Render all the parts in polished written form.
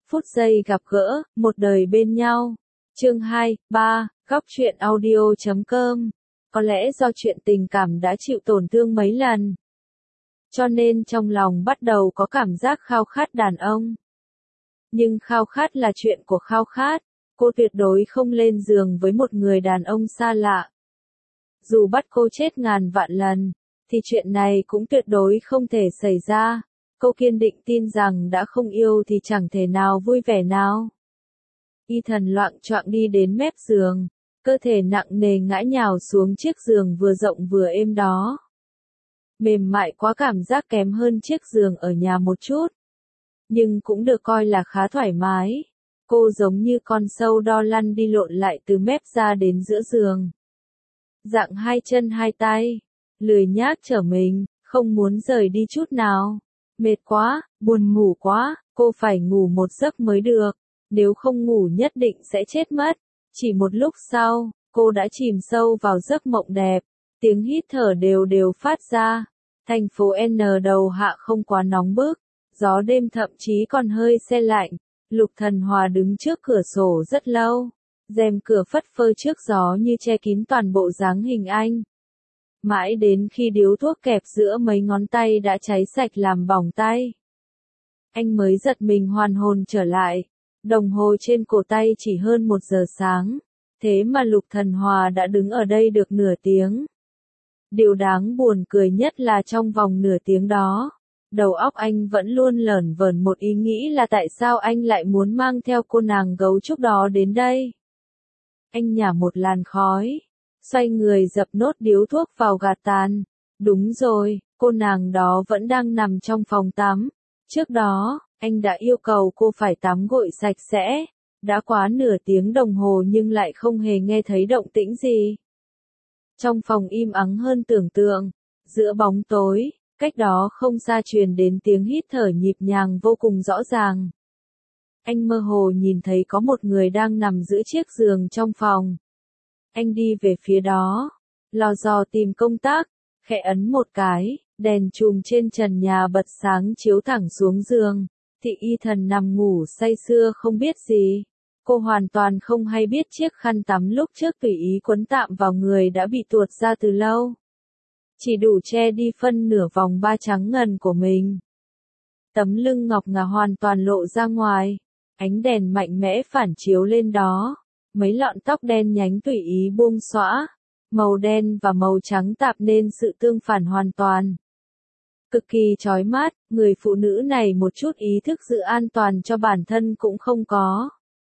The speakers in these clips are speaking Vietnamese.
phút giây gặp gỡ, một đời bên nhau. Chương 2, 3, góc truyện audio.com. Có lẽ do chuyện tình cảm đã chịu tổn thương mấy lần, cho nên trong lòng bắt đầu có cảm giác khao khát đàn ông. Nhưng khao khát là chuyện của khao khát, cô tuyệt đối không lên giường với một người đàn ông xa lạ. Dù bắt cô chết ngàn vạn lần, thì chuyện này cũng tuyệt đối không thể xảy ra. Cô kiên định tin rằng đã không yêu thì chẳng thể nào vui vẻ nào. Ethan loạng choạng đi đến mép giường, cơ thể nặng nề ngã nhào xuống chiếc giường vừa rộng vừa êm đó. Mềm mại quá, cảm giác kém hơn chiếc giường ở nhà một chút, nhưng cũng được coi là khá thoải mái. Cô giống như con sâu đo lăn đi lộn lại từ mép ra đến giữa giường. Dạng hai chân hai tay, lười nhác trở mình, không muốn rời đi chút nào. Mệt quá, buồn ngủ quá, cô phải ngủ một giấc mới được, nếu không ngủ nhất định sẽ chết mất. Chỉ một lúc sau, cô đã chìm sâu vào giấc mộng đẹp, tiếng hít thở đều đều phát ra. Thành phố N đầu hạ không quá nóng bức, gió đêm thậm chí còn hơi se lạnh. Lục Thần Hòa đứng trước cửa sổ rất lâu, rèm cửa phất phơ trước gió như che kín toàn bộ dáng hình anh. Mãi đến khi điếu thuốc kẹp giữa mấy ngón tay đã cháy sạch làm bỏng tay, anh mới giật mình hoàn hồn trở lại. Đồng hồ trên cổ tay chỉ hơn 1 giờ sáng, thế mà Lục Thần Hòa đã đứng ở đây được nửa tiếng. Điều đáng buồn cười nhất là trong vòng nửa tiếng đó, đầu óc anh vẫn luôn lởn vởn một ý nghĩ là tại sao anh lại muốn mang theo cô nàng gấu trúc đó đến đây. Anh nhả một làn khói, xoay người dập nốt điếu thuốc vào gạt tàn. Đúng rồi, cô nàng đó vẫn đang nằm trong phòng tắm. Trước đó, anh đã yêu cầu cô phải tắm gội sạch sẽ. Đã quá nửa tiếng đồng hồ nhưng lại không hề nghe thấy động tĩnh gì. Trong phòng im ắng hơn tưởng tượng, giữa bóng tối, cách đó không xa truyền đến tiếng hít thở nhịp nhàng vô cùng rõ ràng. Anh mơ hồ nhìn thấy có một người đang nằm giữa chiếc giường trong phòng. Anh đi về phía đó, lò dò tìm công tắc, khẽ ấn một cái, đèn chùm trên trần nhà bật sáng chiếu thẳng xuống giường. Thị Ethan nằm ngủ say sưa không biết gì. Cô hoàn toàn không hay biết chiếc khăn tắm lúc trước tùy ý quấn tạm vào người đã bị tuột ra từ lâu, chỉ đủ che đi phân nửa vòng ba trắng ngần của mình. Tấm lưng ngọc ngà hoàn toàn lộ ra ngoài, ánh đèn mạnh mẽ phản chiếu lên đó. Mấy lọn tóc đen nhánh tùy ý buông xõa, màu đen và màu trắng tạo nên sự tương phản hoàn toàn. Cực kỳ chói mắt, người phụ nữ này một chút ý thức giữ an toàn cho bản thân cũng không có.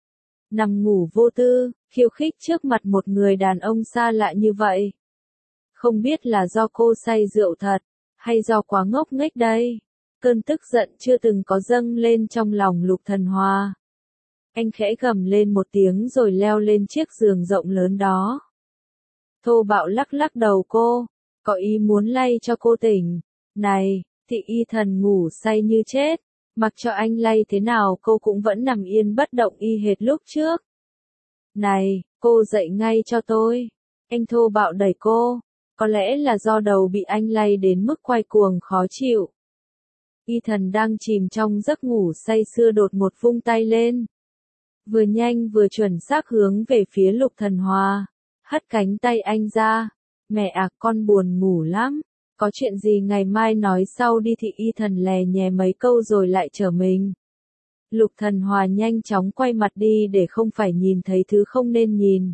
Nằm ngủ vô tư, khiêu khích trước mặt một người đàn ông xa lạ như vậy. Không biết là do cô say rượu thật, hay do quá ngốc nghếch đây. Cơn tức giận chưa từng có dâng lên trong lòng Lục Thần Hòa. Anh khẽ gầm lên một tiếng rồi leo lên chiếc giường rộng lớn đó. Thô bạo lắc lắc đầu cô, có ý muốn lay cho cô tỉnh. Này, Thị Ethan ngủ say như chết, mặc cho anh lay thế nào cô cũng vẫn nằm yên bất động y hệt lúc trước. Này, cô dậy ngay cho tôi. Anh thô bạo đẩy cô, có lẽ là do đầu bị anh lay đến mức quay cuồng khó chịu. Ethan đang chìm trong giấc ngủ say sưa đột ngột vung tay lên. Vừa nhanh vừa chuẩn xác hướng về phía Lục Thần Hòa, hất cánh tay anh ra. Mẹ à, con buồn ngủ lắm, có chuyện gì ngày mai nói sau đi. Thị Ethan lè nhè mấy câu rồi lại trở mình. Lục Thần Hòa nhanh chóng quay mặt đi để không phải nhìn thấy thứ không nên nhìn.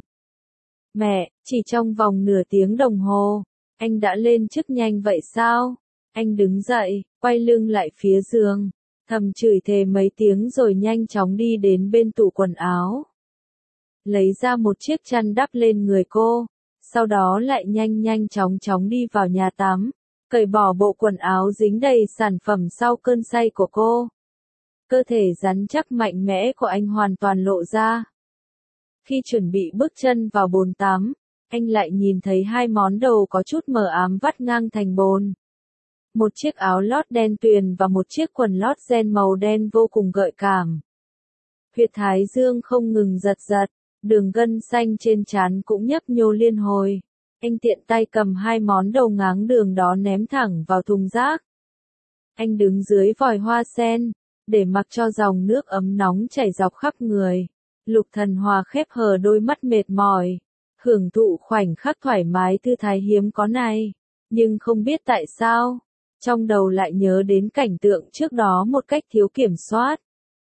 Mẹ, chỉ trong vòng nửa tiếng đồng hồ, anh đã lên chức nhanh vậy sao? Anh đứng dậy, quay lưng lại phía giường, thầm chửi thề mấy tiếng rồi nhanh chóng đi đến bên tủ quần áo. Lấy ra một chiếc chăn đắp lên người cô, sau đó lại nhanh chóng đi vào nhà tắm, cởi bỏ bộ quần áo dính đầy sản phẩm sau cơn say của cô. Cơ thể rắn chắc mạnh mẽ của anh hoàn toàn lộ ra. Khi chuẩn bị bước chân vào bồn tắm, anh lại nhìn thấy hai món đồ có chút mờ ám vắt ngang thành bồn. Một chiếc áo lót đen tuyền và một chiếc quần lót ren màu đen vô cùng gợi cảm. Huyệt thái dương không ngừng giật giật, đường gân xanh trên trán cũng nhấp nhô liên hồi. Anh tiện tay cầm hai món đồ ngáng đường đó ném thẳng vào thùng rác. Anh đứng dưới vòi hoa sen, để mặc cho dòng nước ấm nóng chảy dọc khắp người. Lục Thần Hòa khép hờ đôi mắt mệt mỏi, hưởng thụ khoảnh khắc thoải mái thư thái hiếm có này, nhưng không biết tại sao, trong đầu lại nhớ đến cảnh tượng trước đó một cách thiếu kiểm soát.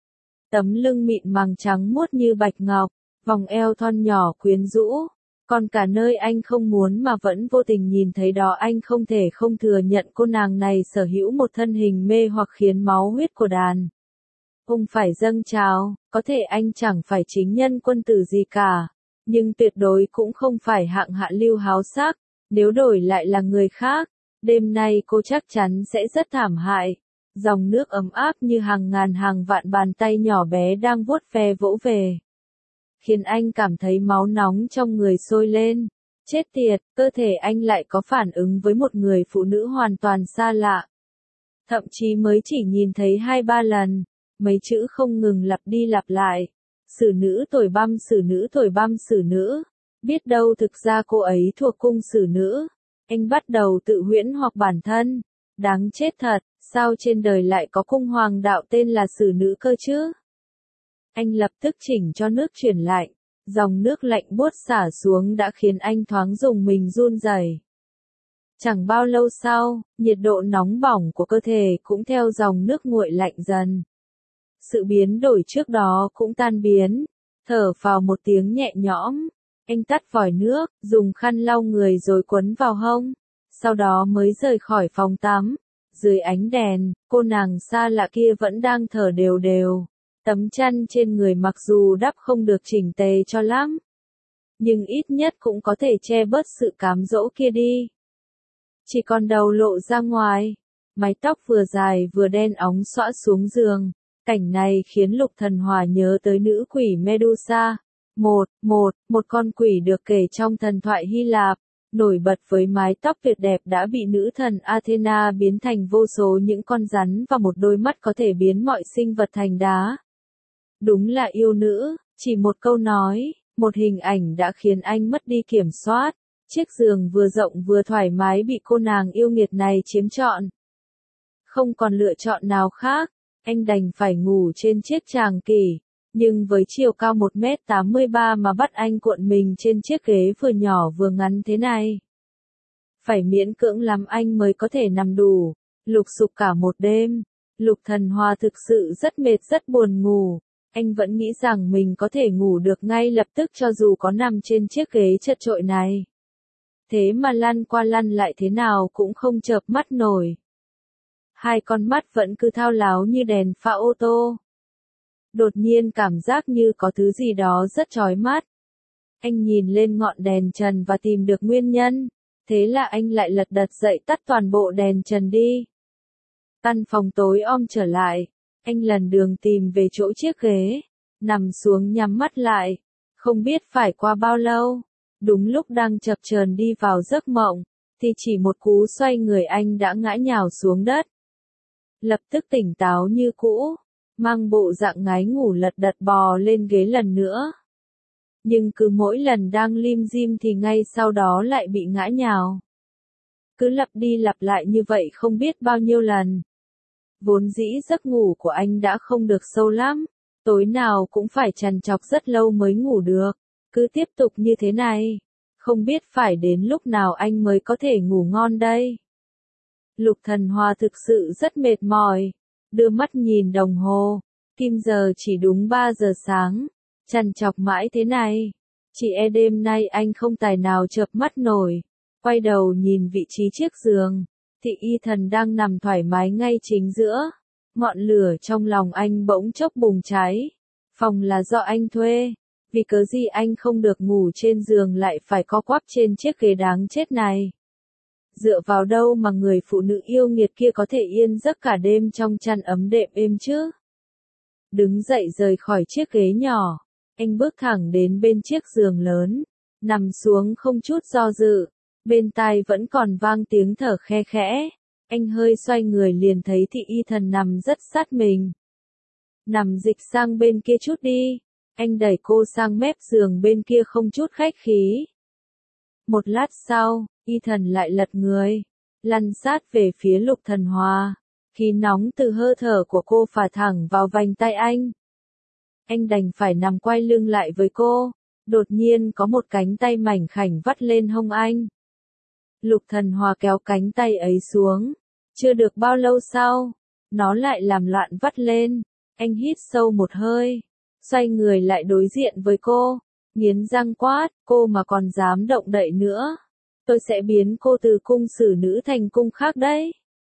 Tấm lưng mịn màng trắng muốt như bạch ngọc, vòng eo thon nhỏ quyến rũ, còn cả nơi anh không muốn mà vẫn vô tình nhìn thấy đó, anh không thể không thừa nhận cô nàng này sở hữu một thân hình mê hoặc khiến máu huyết của đàn ông phải dâng trào. Có thể anh chẳng phải chính nhân quân tử gì cả, nhưng tuyệt đối cũng không phải hạng hạ lưu háo sắc. Nếu đổi lại là người khác, đêm nay cô chắc chắn sẽ rất thảm hại. Dòng nước ấm áp như hàng ngàn hàng vạn bàn tay nhỏ bé đang vuốt ve vỗ về, khiến anh cảm thấy máu nóng trong người sôi lên. Chết tiệt, cơ thể anh lại có phản ứng với một người phụ nữ hoàn toàn xa lạ. Thậm chí mới chỉ nhìn thấy 2-3 lần, mấy chữ không ngừng lặp đi lặp lại. Xử nữ thổi băm, xử nữ thổi băm, xử nữ. Biết đâu thực ra cô ấy thuộc cung xử nữ. Anh bắt đầu tự huyễn hoặc bản thân. Đáng chết thật, sao trên đời lại có cung hoàng đạo tên là xử nữ cơ chứ? Anh lập tức chỉnh cho nước chuyển lạnh. Dòng nước lạnh buốt xả xuống đã khiến anh thoáng rùng mình run rẩy. Chẳng bao lâu sau, nhiệt độ nóng bỏng của cơ thể cũng theo dòng nước nguội lạnh dần. Sự biến đổi trước đó cũng tan biến, thở phào một tiếng nhẹ nhõm. Anh tắt vòi nước, dùng khăn lau người rồi quấn vào hông. Sau đó mới rời khỏi phòng tắm. Dưới ánh đèn, cô nàng xa lạ kia vẫn đang thở đều đều. Tấm chăn trên người mặc dù đắp không được chỉnh tề cho lắm, nhưng ít nhất cũng có thể che bớt sự cám dỗ kia đi. Chỉ còn đầu lộ ra ngoài, mái tóc vừa dài vừa đen óng xõa xuống giường. Cảnh này khiến Lục Thần Hòa nhớ tới nữ quỷ Medusa. Một con quỷ được kể trong thần thoại Hy Lạp, nổi bật với mái tóc tuyệt đẹp đã bị nữ thần Athena biến thành vô số những con rắn và một đôi mắt có thể biến mọi sinh vật thành đá. Đúng là yêu nữ, chỉ một câu nói, một hình ảnh đã khiến anh mất đi kiểm soát. Chiếc giường vừa rộng vừa thoải mái bị cô nàng yêu nghiệt này chiếm trọn. Không còn lựa chọn nào khác, anh đành phải ngủ trên chiếc tràng kỷ, nhưng với chiều cao 1m83 mà bắt anh cuộn mình trên chiếc ghế vừa nhỏ vừa ngắn thế này. Phải miễn cưỡng lắm anh mới có thể nằm đủ, lục sục cả một đêm. Lục Thần Hòa thực sự rất mệt rất buồn ngủ, anh vẫn nghĩ rằng mình có thể ngủ được ngay lập tức cho dù có nằm trên chiếc ghế chật chội này. Thế mà lăn qua lăn lại thế nào cũng không chợp mắt nổi. Hai con mắt vẫn cứ thao láo như đèn pha ô tô. Đột nhiên cảm giác như có thứ gì đó rất chói mắt. Anh nhìn lên ngọn đèn trần và tìm được nguyên nhân. Thế là anh lại lật đật dậy tắt toàn bộ đèn trần đi. Căn phòng tối om trở lại. Anh lần đường tìm về chỗ chiếc ghế. Nằm xuống nhắm mắt lại. Không biết phải qua bao lâu. Đúng lúc đang chập chờn đi vào giấc mộng, thì chỉ một cú xoay người anh đã ngã nhào xuống đất. Lập tức tỉnh táo như cũ, mang bộ dạng ngái ngủ lật đật bò lên ghế lần nữa. Nhưng cứ mỗi lần đang lim dim thì ngay sau đó lại bị ngã nhào. Cứ lặp đi lặp lại như vậy không biết bao nhiêu lần. Vốn dĩ giấc ngủ của anh đã không được sâu lắm, tối nào cũng phải trằn trọc rất lâu mới ngủ được. Cứ tiếp tục như thế này, không biết phải đến lúc nào anh mới có thể ngủ ngon đây. Lục Thần Hòa thực sự rất mệt mỏi, đưa mắt nhìn đồng hồ, kim giờ chỉ đúng 3 giờ sáng, trằn trọc mãi thế này, chỉ e đêm nay anh không tài nào chợp mắt nổi. Quay đầu nhìn vị trí chiếc giường, thì Ethan đang nằm thoải mái ngay chính giữa. Ngọn lửa trong lòng anh bỗng chốc bùng cháy. Phòng là do anh thuê, vì cớ gì anh không được ngủ trên giường lại phải co quắp trên chiếc ghế đáng chết này. Dựa vào đâu mà người phụ nữ yêu nghiệt kia có thể yên giấc cả đêm trong chăn ấm đệm êm chứ? Đứng dậy rời khỏi chiếc ghế nhỏ, anh bước thẳng đến bên chiếc giường lớn, nằm xuống không chút do dự, bên tai vẫn còn vang tiếng thở khe khẽ. Anh hơi xoay người liền thấy thị y thần nằm rất sát mình. Nằm dịch sang bên kia chút đi. Anh đẩy cô sang mép giường bên kia không chút khách khí. Một lát sau, Ethan lại lật người, lăn sát về phía Lục Thần Hòa. Khí nóng từ hơi thở của cô phả thẳng vào vành tay anh. Anh đành phải nằm quay lưng lại với cô. Đột nhiên có một cánh tay mảnh khảnh vắt lên hông anh. Lục Thần Hòa kéo cánh tay ấy xuống. Chưa được bao lâu sau, nó lại làm loạn vắt lên. Anh hít sâu một hơi, xoay người lại đối diện với cô, nghiến răng quát, cô mà còn dám động đậy nữa, tôi sẽ biến cô từ cung xử nữ thành cung khác đấy.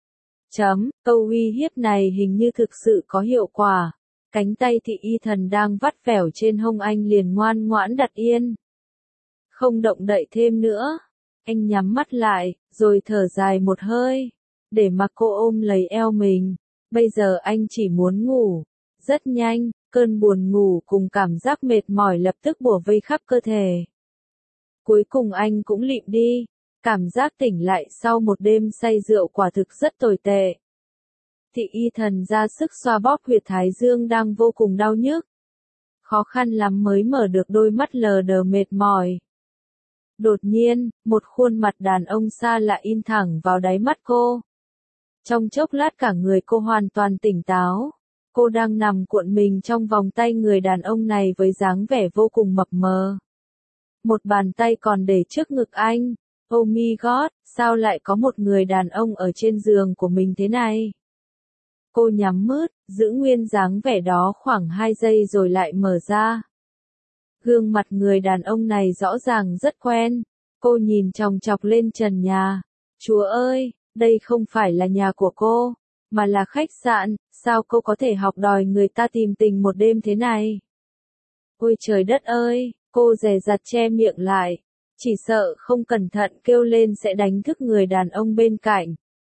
Câu uy hiếp này hình như thực sự có hiệu quả. Cánh tay Thị Y Thần đang vắt vẻo trên hông anh liền ngoan ngoãn đặt yên. Không động đậy thêm nữa. Anh nhắm mắt lại, rồi thở dài một hơi, để mặc cô ôm lấy eo mình. Bây giờ anh chỉ muốn ngủ. Rất nhanh, cơn buồn ngủ cùng cảm giác mệt mỏi lập tức bủa vây khắp cơ thể. Cuối cùng anh cũng lịm đi. Cảm giác tỉnh lại sau một đêm say rượu quả thực rất tồi tệ. Thị Y Thần ra sức xoa bóp huyệt thái dương đang vô cùng đau nhức. Khó khăn lắm mới mở được đôi mắt lờ đờ mệt mỏi. Đột nhiên, một khuôn mặt đàn ông xa lạ in thẳng vào đáy mắt cô. Trong chốc lát cả người cô hoàn toàn tỉnh táo. Cô đang nằm cuộn mình trong vòng tay người đàn ông này với dáng vẻ vô cùng mập mờ. Một bàn tay còn để trước ngực anh. Oh my god, sao lại có một người đàn ông ở trên giường của mình thế này? Cô nhắm mắt, giữ nguyên dáng vẻ đó khoảng 2 giây rồi lại mở ra. Gương mặt người đàn ông này rõ ràng rất quen. Cô nhìn chòng chọc lên trần nhà. Chúa ơi, đây không phải là nhà của cô, mà là khách sạn, sao cô có thể học đòi người ta tìm tình một đêm thế này? Ôi trời đất ơi, cô dè dặt che miệng lại, chỉ sợ không cẩn thận kêu lên sẽ đánh thức người đàn ông bên cạnh.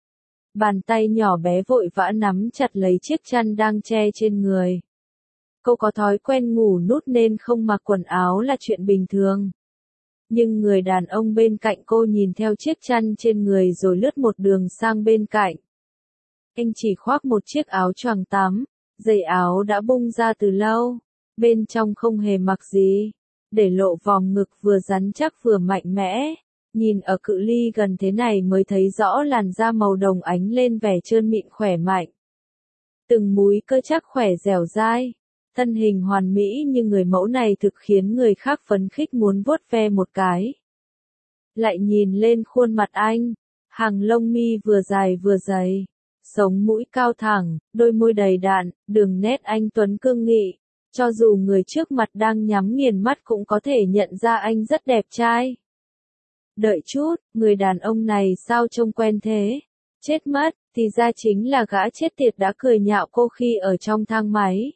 Bàn tay nhỏ bé vội vã nắm chặt lấy chiếc chăn đang che trên người. Cô có thói quen ngủ nút nên không mặc quần áo là chuyện bình thường. Nhưng người đàn ông bên cạnh cô nhìn theo chiếc chăn trên người rồi lướt một đường sang bên cạnh. Anh chỉ khoác một chiếc áo choàng tắm, giày áo đã bung ra từ lâu, bên trong không hề mặc gì, để lộ vòng ngực vừa rắn chắc vừa mạnh mẽ. Nhìn ở cự ly gần thế này mới thấy rõ làn da màu đồng ánh lên vẻ trơn mịn khỏe mạnh. Từng múi cơ chắc khỏe dẻo dai, thân hình hoàn mỹ như người mẫu này thực khiến người khác phấn khích muốn vuốt ve một cái. Lại nhìn lên khuôn mặt anh, hàng lông mi vừa dài vừa dày, sống mũi cao thẳng, đôi môi đầy đặn, đường nét anh tuấn cương nghị. Cho dù người trước mặt đang nhắm nghiền mắt cũng có thể nhận ra anh rất đẹp trai. Đợi chút, người đàn ông này sao trông quen thế? Chết mất, thì ra chính là gã chết tiệt đã cười nhạo cô khi ở trong thang máy.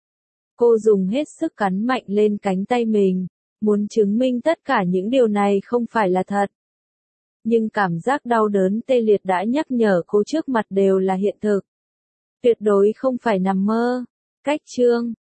Cô dùng hết sức cắn mạnh lên cánh tay mình, muốn chứng minh tất cả những điều này không phải là thật. Nhưng cảm giác đau đớn tê liệt đã nhắc nhở cô trước mặt đều là hiện thực. Tuyệt đối không phải nằm mơ. Cách chương